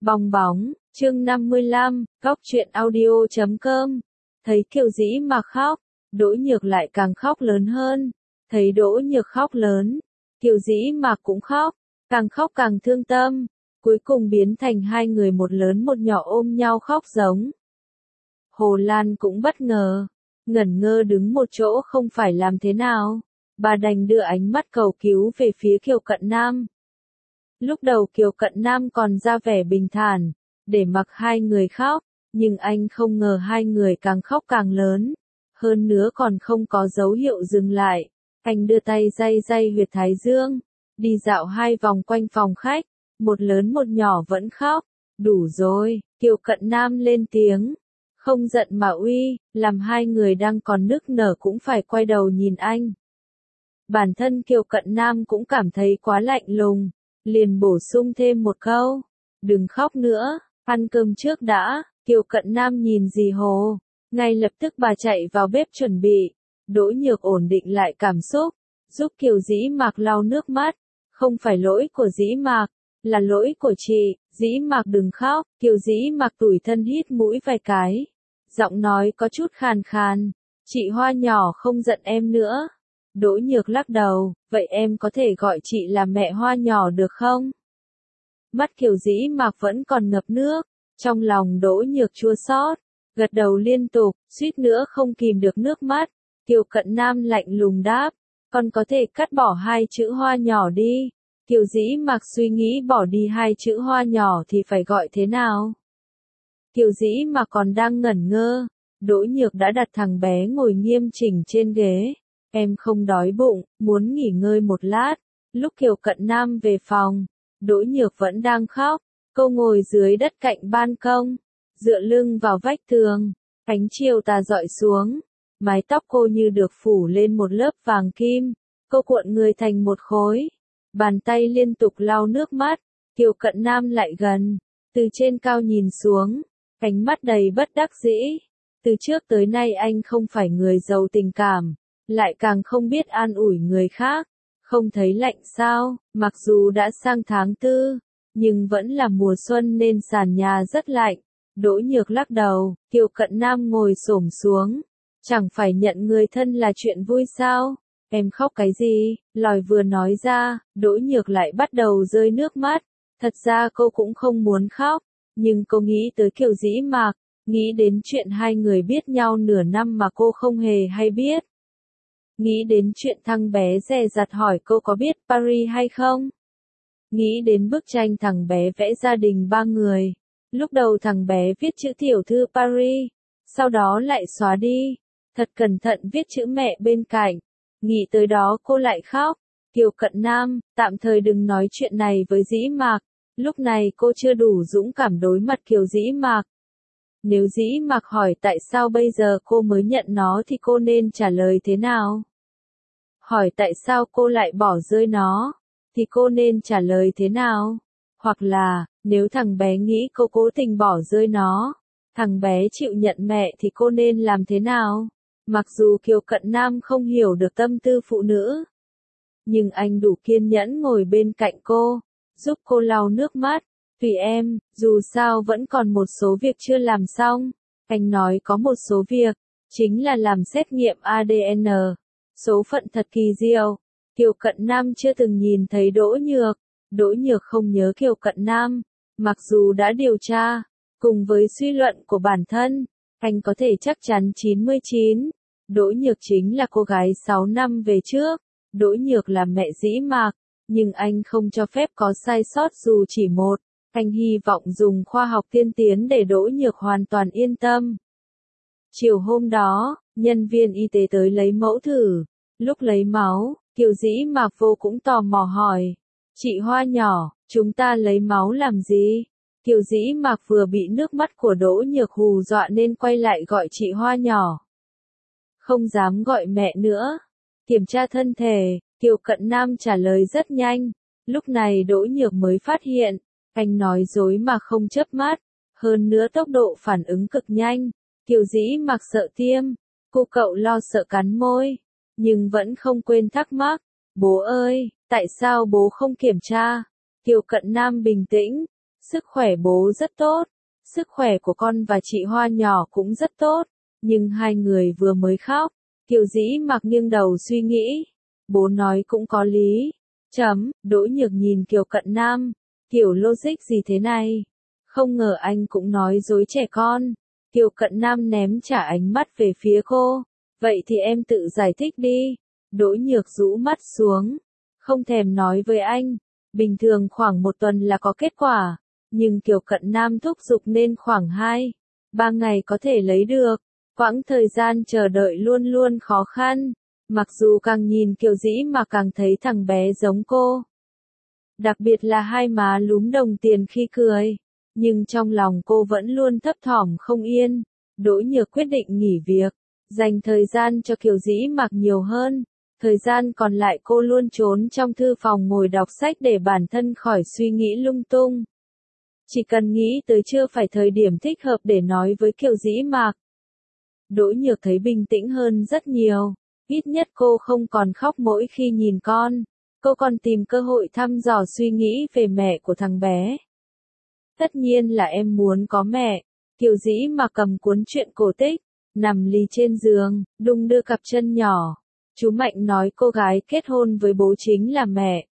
Bong bóng, chương 55, góc truyện audio.com. Thấy Kiều Dĩ Mạc khóc, Đỗ Nhược lại càng khóc lớn hơn. Thấy Đỗ Nhược khóc lớn, Kiều Dĩ Mạc cũng khóc càng thương tâm. Cuối cùng biến thành hai người một lớn một nhỏ ôm nhau khóc giống. Hồ Lan cũng bất ngờ, ngẩn ngơ đứng một chỗ không phải làm thế nào. Bà đành đưa ánh mắt cầu cứu về phía Kiều Cận Nam. Lúc đầu Kiều Cận Nam còn ra vẻ bình thản, để mặc hai người khóc, nhưng anh không ngờ hai người càng khóc càng lớn. Hơn nữa còn không có dấu hiệu dừng lại. Anh đưa tay day huyệt thái dương, đi dạo hai vòng quanh phòng khách, một lớn một nhỏ vẫn khóc. Đủ rồi, Kiều Cận Nam lên tiếng. Không giận mà uy, làm hai người đang còn nức nở cũng phải quay đầu nhìn anh. Bản thân Kiều Cận Nam cũng cảm thấy quá lạnh lùng, liền bổ sung thêm một câu. Đừng khóc nữa, ăn cơm trước đã. Kiều Cận Nam nhìn dì Hồ, ngay lập tức bà chạy vào bếp chuẩn bị. Đỗ Nhược ổn định lại cảm xúc, giúp Kiều Dĩ Mạc lau nước mắt. Không phải lỗi của Dĩ Mạc, là lỗi của chị. Dĩ Mạc đừng khóc. Kiều Dĩ Mạc tủi thân hít mũi vài cái, giọng nói có chút khàn khàn. Chị Hoa nhỏ không giận em nữa. Đỗ Nhược lắc đầu, vậy em có thể gọi chị là mẹ Hoa nhỏ được không? Mắt Kiều Dĩ Mạc vẫn còn ngập nước, trong lòng Đỗ Nhược chua xót, gật đầu liên tục, suýt nữa không kìm được nước mắt. Kiều Cận Nam lạnh lùng đáp, con có thể cắt bỏ hai chữ Hoa nhỏ đi. Kiều Dĩ Mạc suy nghĩ bỏ đi hai chữ Hoa nhỏ thì phải gọi thế nào? Kiều Dĩ Mạc còn đang ngẩn ngơ, Đỗ Nhược đã đặt thằng bé ngồi nghiêm chỉnh trên ghế. Em không đói bụng, muốn nghỉ ngơi một lát. Lúc Kiều Cận Nam về phòng, Đỗ Nhược vẫn đang khóc. Cô ngồi dưới đất cạnh ban công, dựa lưng vào vách tường. Ánh chiều tà rọi xuống, mái tóc cô như được phủ lên một lớp vàng kim. Cô cuộn người thành một khối, bàn tay liên tục lau nước mắt. Kiều Cận Nam lại gần, từ trên cao nhìn xuống, ánh mắt đầy bất đắc dĩ. Từ trước tới nay anh không phải người giàu tình cảm, lại càng không biết an ủi người khác. Không thấy lạnh sao? Mặc dù đã sang tháng 4, nhưng vẫn là mùa xuân nên sàn nhà rất lạnh. Đỗ Nhược lắc đầu. Kiều Cận Nam ngồi xổm xuống. Chẳng phải nhận người thân là chuyện vui sao? Em khóc cái gì? Lời vừa nói ra, Đỗ Nhược lại bắt đầu rơi nước mắt. Thật ra cô cũng không muốn khóc, nhưng cô nghĩ tới Kiều Dĩ Mạc, nghĩ đến chuyện hai người biết nhau nửa năm mà cô không hề hay biết. Nghĩ đến chuyện thằng bé dè dặt hỏi cô có biết Paris hay không? Nghĩ đến bức tranh thằng bé vẽ gia đình 3 người. Lúc đầu thằng bé viết chữ tiểu thư Paris, sau đó lại xóa đi. Thật cẩn thận viết chữ mẹ bên cạnh. Nghĩ tới đó cô lại khóc. Kiều Cận Nam, tạm thời đừng nói chuyện này với Dĩ Mạc. Lúc này cô chưa đủ dũng cảm đối mặt Kiều Dĩ Mạc. Nếu Dĩ Mạc hỏi tại sao bây giờ cô mới nhận nó thì cô nên trả lời thế nào? Hỏi tại sao cô lại bỏ rơi nó, thì cô nên trả lời thế nào? Hoặc là, nếu thằng bé nghĩ cô cố tình bỏ rơi nó, thằng bé chịu nhận mẹ thì cô nên làm thế nào? Mặc dù Kiều Cận Nam không hiểu được tâm tư phụ nữ, nhưng anh đủ kiên nhẫn ngồi bên cạnh cô, giúp cô lau nước mắt. Tùy em, dù sao vẫn còn một số việc chưa làm xong. Anh nói có một số việc, chính là làm xét nghiệm ADN. Số phận thật kỳ diệu. Kiều Cận Nam chưa từng nhìn thấy Đỗ Nhược. Đỗ Nhược không nhớ Kiều Cận Nam. Mặc dù đã điều tra, cùng với suy luận của bản thân, anh có thể chắc chắn 99. Đỗ Nhược chính là cô gái 6 năm về trước. Đỗ Nhược là mẹ Dĩ Mạc, nhưng anh không cho phép có sai sót dù chỉ một. Anh hy vọng dùng khoa học tiên tiến để Đỗ Nhược hoàn toàn yên tâm. Chiều hôm đó, nhân viên y tế tới lấy mẫu thử. Lúc lấy máu, Kiều Dĩ Mạc vô cũng tò mò hỏi. Chị Hoa nhỏ, chúng ta lấy máu làm gì? Kiều Dĩ Mạc vừa bị nước mắt của Đỗ Nhược hù dọa nên quay lại gọi chị Hoa nhỏ. Không dám gọi mẹ nữa. Kiểm tra thân thể, Kiều Cận Nam trả lời rất nhanh. Lúc này Đỗ Nhược mới phát hiện, anh nói dối mà không chớp mắt. Hơn nữa tốc độ phản ứng cực nhanh. Kiều Dĩ Mạc sợ tiêm. Cô cậu lo sợ cắn môi, nhưng vẫn không quên thắc mắc. Bố ơi, tại sao bố không kiểm tra? Kiều Cận Nam bình tĩnh. Sức khỏe bố rất tốt, sức khỏe của con và chị Hoa nhỏ cũng rất tốt, nhưng hai người vừa mới khóc. Kiều Dĩ Mặc nghiêng đầu suy nghĩ, bố nói cũng có lý. Đỗ Nhược nhìn Kiều Cận Nam, kiểu logic gì thế này? Không ngờ anh cũng nói dối trẻ con. Kiều Cận Nam ném trả ánh mắt về phía cô, vậy thì em tự giải thích đi. Đỗ Nhược rũ mắt xuống, không thèm nói với anh, bình thường khoảng 1 tuần là có kết quả, nhưng Kiều Cận Nam thúc giục nên khoảng 2-3 ngày có thể lấy được. Quãng thời gian chờ đợi luôn luôn khó khăn, mặc dù càng nhìn Kiều Dĩ mà càng thấy thằng bé giống cô. Đặc biệt là hai má lúm đồng tiền khi cười, nhưng trong lòng cô vẫn luôn thấp thỏm không yên. Đỗ Nhược quyết định nghỉ việc, dành thời gian cho Kiều Dĩ Mặc nhiều hơn. Thời gian còn lại cô luôn trốn trong thư phòng ngồi đọc sách để bản thân khỏi suy nghĩ lung tung. Chỉ cần nghĩ tới chưa phải thời điểm thích hợp để nói với Kiều Dĩ Mặc. Đỗ Nhược thấy bình tĩnh hơn rất nhiều, ít nhất cô không còn khóc mỗi khi nhìn con. Cô còn tìm cơ hội thăm dò suy nghĩ về mẹ của thằng bé. Tất nhiên là em muốn có mẹ. Kiều Dĩ Mặc cầm cuốn truyện cổ tích, nằm lì trên giường, đung đưa cặp chân nhỏ. Chú Mạnh nói cô gái kết hôn với bố chính là mẹ.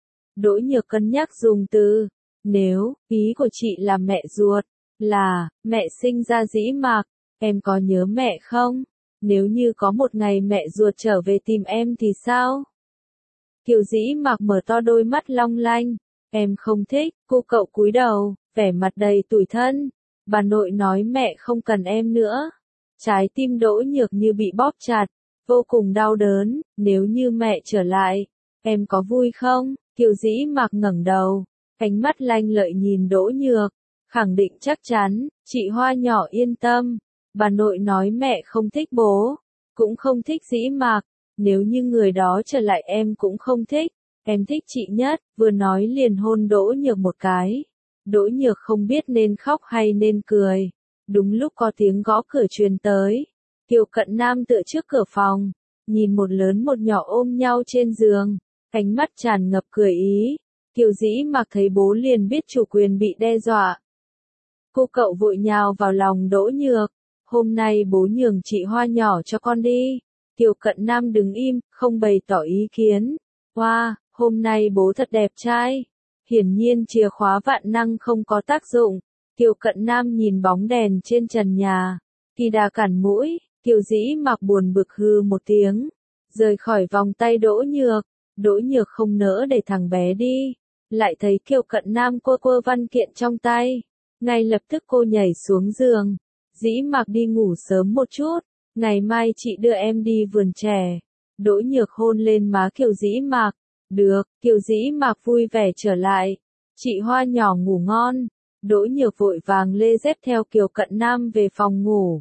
Đỗ Nhược cân nhắc dùng từ, nếu, ý của chị là mẹ ruột, là, mẹ sinh ra Dĩ Mặc, em có nhớ mẹ không? Nếu như có một ngày mẹ ruột trở về tìm em thì sao? Kiều Dĩ Mặc mở to đôi mắt long lanh, em không thích. Cô cậu cúi đầu, vẻ mặt đầy tủi thân. Bà nội nói mẹ không cần em nữa. Trái tim Đỗ Nhược như bị bóp chặt, vô cùng đau đớn. Nếu như mẹ trở lại, em có vui không? Kiều Dĩ Mặc ngẩng đầu, ánh mắt lanh lợi nhìn Đỗ Nhược, khẳng định chắc chắn. Chị Hoa nhỏ yên tâm, bà nội nói mẹ không thích bố, cũng không thích Dĩ Mặc. Nếu như người đó trở lại em cũng không thích, em thích chị nhất. Vừa nói liền hôn Đỗ Nhược một cái. Đỗ Nhược không biết nên khóc hay nên cười. Đúng lúc có tiếng gõ cửa truyền tới. Kiều Cận Nam tựa trước cửa phòng, nhìn một lớn một nhỏ ôm nhau trên giường, ánh mắt tràn ngập cười ý. Kiều Dĩ Mặc thấy bố liền biết chủ quyền bị đe dọa. Cô cậu vội nhào vào lòng Đỗ Nhược. Hôm nay bố nhường chị Hoa nhỏ cho con đi. Kiều Cận Nam đứng im, không bày tỏ ý kiến. Wow, hôm nay bố thật đẹp trai. Hiển nhiên chìa khóa vạn năng không có tác dụng. Kiều Cận Nam nhìn bóng đèn trên trần nhà. Kỳ đà cản mũi, Kiều Dĩ Mặc buồn bực hừ một tiếng. Rời khỏi vòng tay Đỗ Nhược. Đỗ Nhược không nỡ để thằng bé đi. Lại thấy Kiều Cận Nam quơ quơ văn kiện trong tay. Ngay lập tức cô nhảy xuống giường. Dĩ Mặc đi ngủ sớm một chút. Ngày mai chị đưa em đi vườn trẻ. Đỗ Nhược hôn lên má Kiều Dĩ Mặc. Được, Kiều Dĩ Mặc vui vẻ trở lại. Chị Hoa nhỏ ngủ ngon. Đỗ Nhược vội vàng lê dép theo Kiều Cận Nam về phòng ngủ.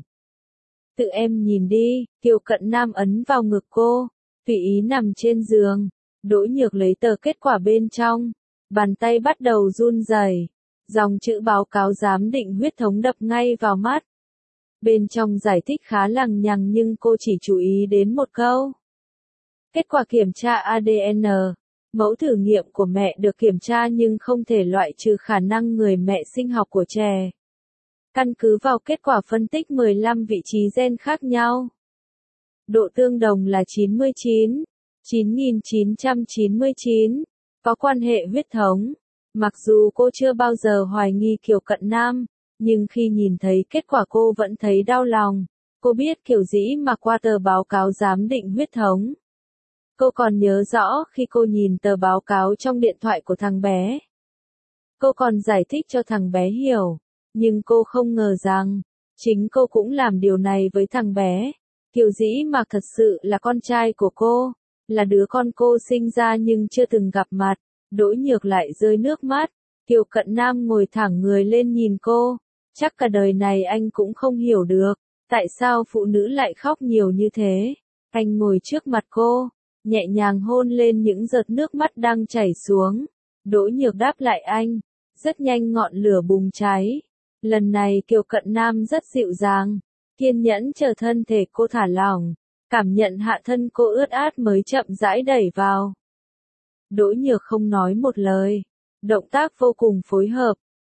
Tự em nhìn đi. Kiều Cận Nam ấn vào ngực cô, tùy ý nằm trên giường. Đỗ Nhược lấy tờ kết quả bên trong. Bàn tay bắt đầu run rẩy. Dòng chữ báo cáo giám định huyết thống đập ngay vào mắt. Bên trong giải thích khá lằng nhằng nhưng cô chỉ chú ý đến một câu. Kết quả kiểm tra ADN. Mẫu thử nghiệm của mẹ được kiểm tra nhưng không thể loại trừ khả năng người mẹ sinh học của trẻ. Căn cứ vào kết quả phân tích 15 vị trí gen khác nhau. Độ tương đồng là 99,9999, có quan hệ huyết thống. Mặc dù cô chưa bao giờ hoài nghi Kiều Cận Nam, nhưng khi nhìn thấy kết quả cô vẫn thấy đau lòng. Cô biết Kiều Dĩ Mặc qua tờ báo cáo giám định huyết thống. Cô còn nhớ rõ khi cô nhìn tờ báo cáo trong điện thoại của thằng bé. Cô còn giải thích cho thằng bé hiểu. Nhưng cô không ngờ rằng, chính cô cũng làm điều này với thằng bé. Kiều Dĩ Mặc thật sự là con trai của cô, là đứa con cô sinh ra nhưng chưa từng gặp mặt. Đỗ Nhược lại rơi nước mắt. Kiều Cận Nam ngồi thẳng người lên nhìn cô. Chắc cả đời này anh cũng không hiểu được, tại sao phụ nữ lại khóc nhiều như thế. Anh ngồi trước mặt cô, nhẹ nhàng hôn lên những giọt nước mắt đang chảy xuống. Đỗ Nhược đáp lại anh. Rất nhanh ngọn lửa bùng cháy. Lần này Kiều Cận Nam rất dịu dàng, kiên nhẫn chờ thân thể cô thả lỏng, cảm nhận hạ thân cô ướt át mới chậm rãi đẩy vào. Đỗ Nhược không nói một lời, động tác vô cùng phối hợp,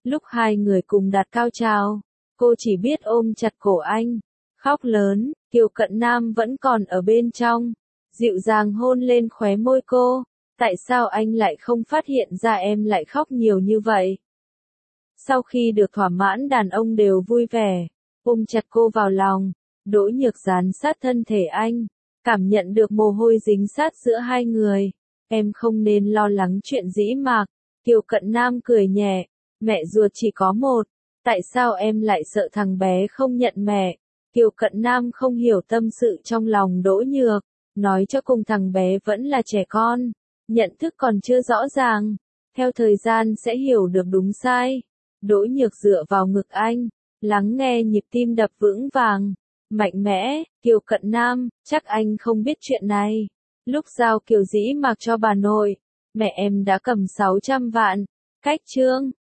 Lúc hai người cùng đạt cao trào, cô chỉ biết ôm chặt cổ anh, khóc lớn. Kiều Cận Nam vẫn còn ở bên trong, dịu dàng hôn lên khóe môi cô. Tại sao anh lại không phát hiện ra em lại khóc nhiều như vậy? Sau khi được thỏa mãn, đàn ông đều vui vẻ, ôm chặt cô vào lòng. Đỗ Nhược dán sát thân thể anh, cảm nhận được mồ hôi dính sát giữa hai người. Em không nên lo lắng chuyện Dĩ Mạc. Kiều Cận Nam cười nhẹ, mẹ ruột chỉ có một, tại sao em lại sợ thằng bé không nhận mẹ? Kiều Cận Nam không hiểu tâm sự trong lòng Đỗ Nhược, nói cho cùng thằng bé vẫn là trẻ con, nhận thức còn chưa rõ ràng, theo thời gian sẽ hiểu được đúng sai. Đỗ Nhược dựa vào ngực anh, lắng nghe nhịp tim đập vững vàng, mạnh mẽ. Kiều Cận Nam, chắc anh không biết chuyện này. Lúc giao Kiều Dĩ Mạc cho bà nội, mẹ em đã cầm 600 vạn, cách trương.